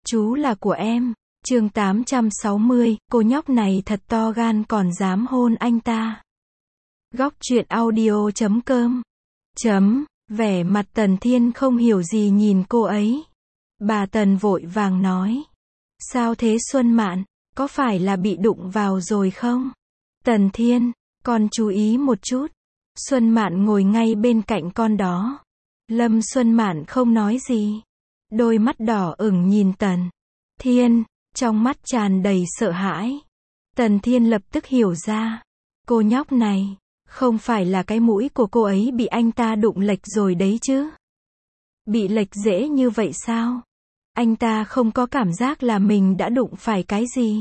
Chú là của em. Chương 860, cô nhóc này thật to gan còn dám hôn anh ta. Góc truyện audio.com. Vẻ mặt Tần Thiên không hiểu gì nhìn cô ấy. Bà Tần vội vàng nói. Sao thế Xuân Mạn, có phải là bị đụng vào rồi không? Tần Thiên, con chú ý một chút. Xuân Mạn ngồi ngay bên cạnh con đó. Lâm Xuân Mạn không nói gì. Đôi mắt đỏ ửng nhìn Tần Thiên, trong mắt tràn đầy sợ hãi. Tần Thiên lập tức hiểu ra. Cô nhóc này, không phải là cái mũi của cô ấy bị anh ta đụng lệch rồi đấy chứ? Bị lệch dễ như vậy sao? Anh ta không có cảm giác là mình đã đụng phải cái gì.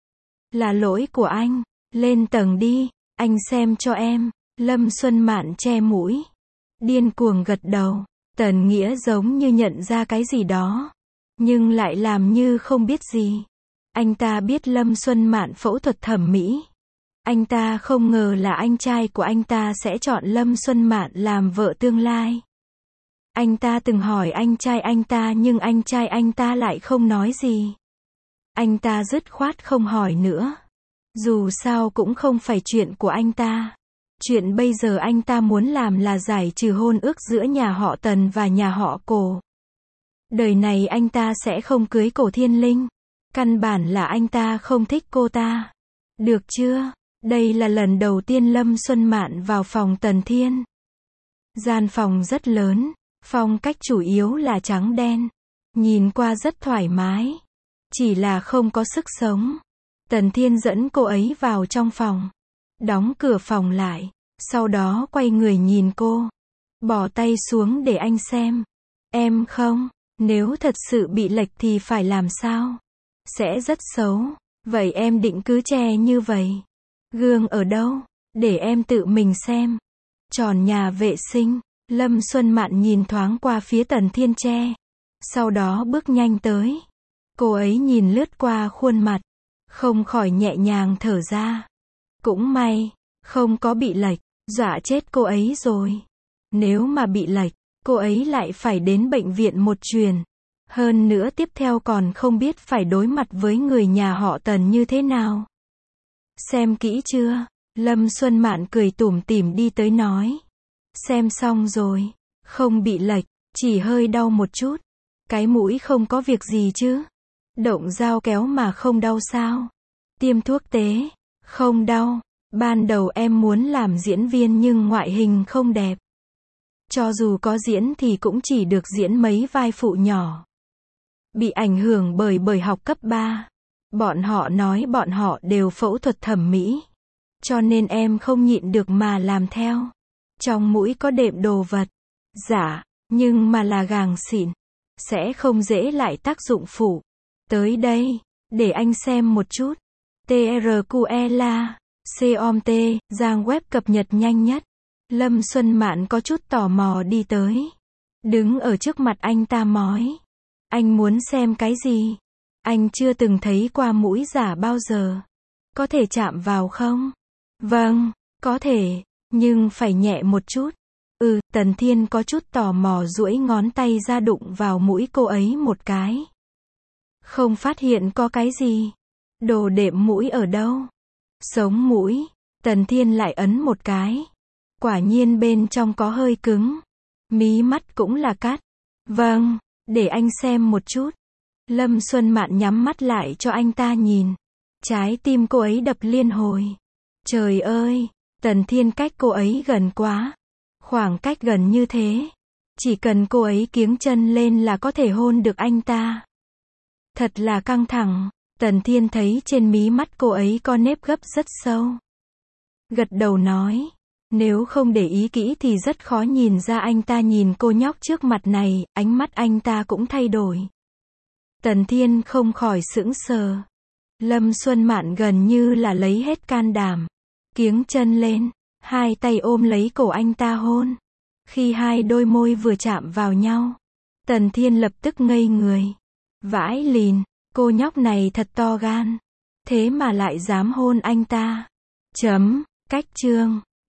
Là lỗi của anh. Lên tầng đi, anh xem cho em. Lâm Xuân Mạn che mũi. Điên cuồng gật đầu. Tần Nghĩa giống như nhận ra cái gì đó. Nhưng lại làm như không biết gì. Anh ta biết Lâm Xuân Mạn phẫu thuật thẩm mỹ. Anh ta không ngờ là anh trai của anh ta sẽ chọn Lâm Xuân Mạn làm vợ tương lai. Anh ta từng hỏi anh trai anh ta nhưng anh trai anh ta lại không nói gì. Anh ta dứt khoát không hỏi nữa. Dù sao cũng không phải chuyện của anh ta. Chuyện bây giờ anh ta muốn làm là giải trừ hôn ước giữa nhà họ Tần và nhà họ Cổ. Đời này anh ta sẽ không cưới Cổ Thiên Linh. Căn bản là anh ta không thích cô ta. Được chưa? Đây là lần đầu tiên Lâm Xuân Mạn vào phòng Tần Thiên. Gian phòng rất lớn. Phong cách chủ yếu là trắng đen. Nhìn qua rất thoải mái. Chỉ là không có sức sống. Tần Thiên dẫn cô ấy vào trong phòng. Đóng cửa phòng lại. Sau đó quay người nhìn cô. Bỏ tay xuống để anh xem. Em không, nếu thật sự bị lệch thì phải làm sao? Sẽ rất xấu. Vậy em định cứ che như vậy? Gương ở đâu? Để em tự mình xem. Tròn nhà vệ sinh. Lâm Xuân Mạn nhìn thoáng qua phía Tần Thiên che. Sau đó bước nhanh tới. Cô ấy nhìn lướt qua khuôn mặt. Không khỏi nhẹ nhàng thở ra. Cũng may, không có bị lệch. Dọa chết cô ấy rồi. Nếu mà bị lệch, cô ấy lại phải đến bệnh viện một chuyến. Hơn nữa tiếp theo còn không biết phải đối mặt với người nhà họ Tần như thế nào. Xem kỹ chưa? Lâm Xuân Mạn cười tủm tỉm đi tới nói. Xem xong rồi. Không bị lệch, chỉ hơi đau một chút. Cái mũi không có việc gì chứ? Động dao kéo mà không đau sao? Tiêm thuốc tế? Không đau. Ban đầu em muốn làm diễn viên nhưng ngoại hình không đẹp. Cho dù có diễn thì cũng chỉ được diễn mấy vai phụ nhỏ. Bị ảnh hưởng bởi học cấp 3. Bọn họ nói bọn họ đều phẫu thuật thẩm mỹ. Cho nên em không nhịn được mà làm theo. Trong mũi có đệm đồ vật. Dạ, nhưng mà là gàng xịn. Sẽ không dễ lại tác dụng phụ. Tới đây, để anh xem một chút. TRQLA. COMT, trang web cập nhật nhanh nhất. Lâm Xuân Mạn có chút tò mò đi tới. Đứng ở trước mặt anh ta nói. Anh muốn xem cái gì? Anh chưa từng thấy qua mũi giả bao giờ. Có thể chạm vào không? Vâng, có thể, nhưng phải nhẹ một chút. Tần Thiên có chút tò mò duỗi ngón tay ra đụng vào mũi cô ấy một cái. Không phát hiện có cái gì. Đồ đệm mũi ở đâu? Sống mũi. Tần Thiên lại ấn một cái. Quả nhiên bên trong có hơi cứng. Mí mắt cũng là cắt. Vâng, để anh xem một chút. Lâm Xuân Mạn nhắm mắt lại cho anh ta nhìn. Trái tim cô ấy đập liên hồi. Trời ơi, Tần Thiên cách cô ấy gần quá. Khoảng cách gần như thế. Chỉ cần cô ấy kiếng chân lên là có thể hôn được anh ta. Thật là căng thẳng. Tần Thiên thấy trên mí mắt cô ấy có nếp gấp rất sâu. Gật đầu nói. Nếu không để ý kỹ thì rất khó nhìn ra anh ta nhìn cô nhóc trước mặt này, ánh mắt anh ta cũng thay đổi. Tần Thiên không khỏi sững sờ. Lâm Xuân Mạn gần như là lấy hết can đảm. Kiếng chân lên, hai tay ôm lấy cổ anh ta hôn. Khi hai đôi môi vừa chạm vào nhau, Tần Thiên lập tức ngây người. Vãi lìn. Cô nhóc này thật to gan. Thế mà lại dám hôn anh ta. Cách chương.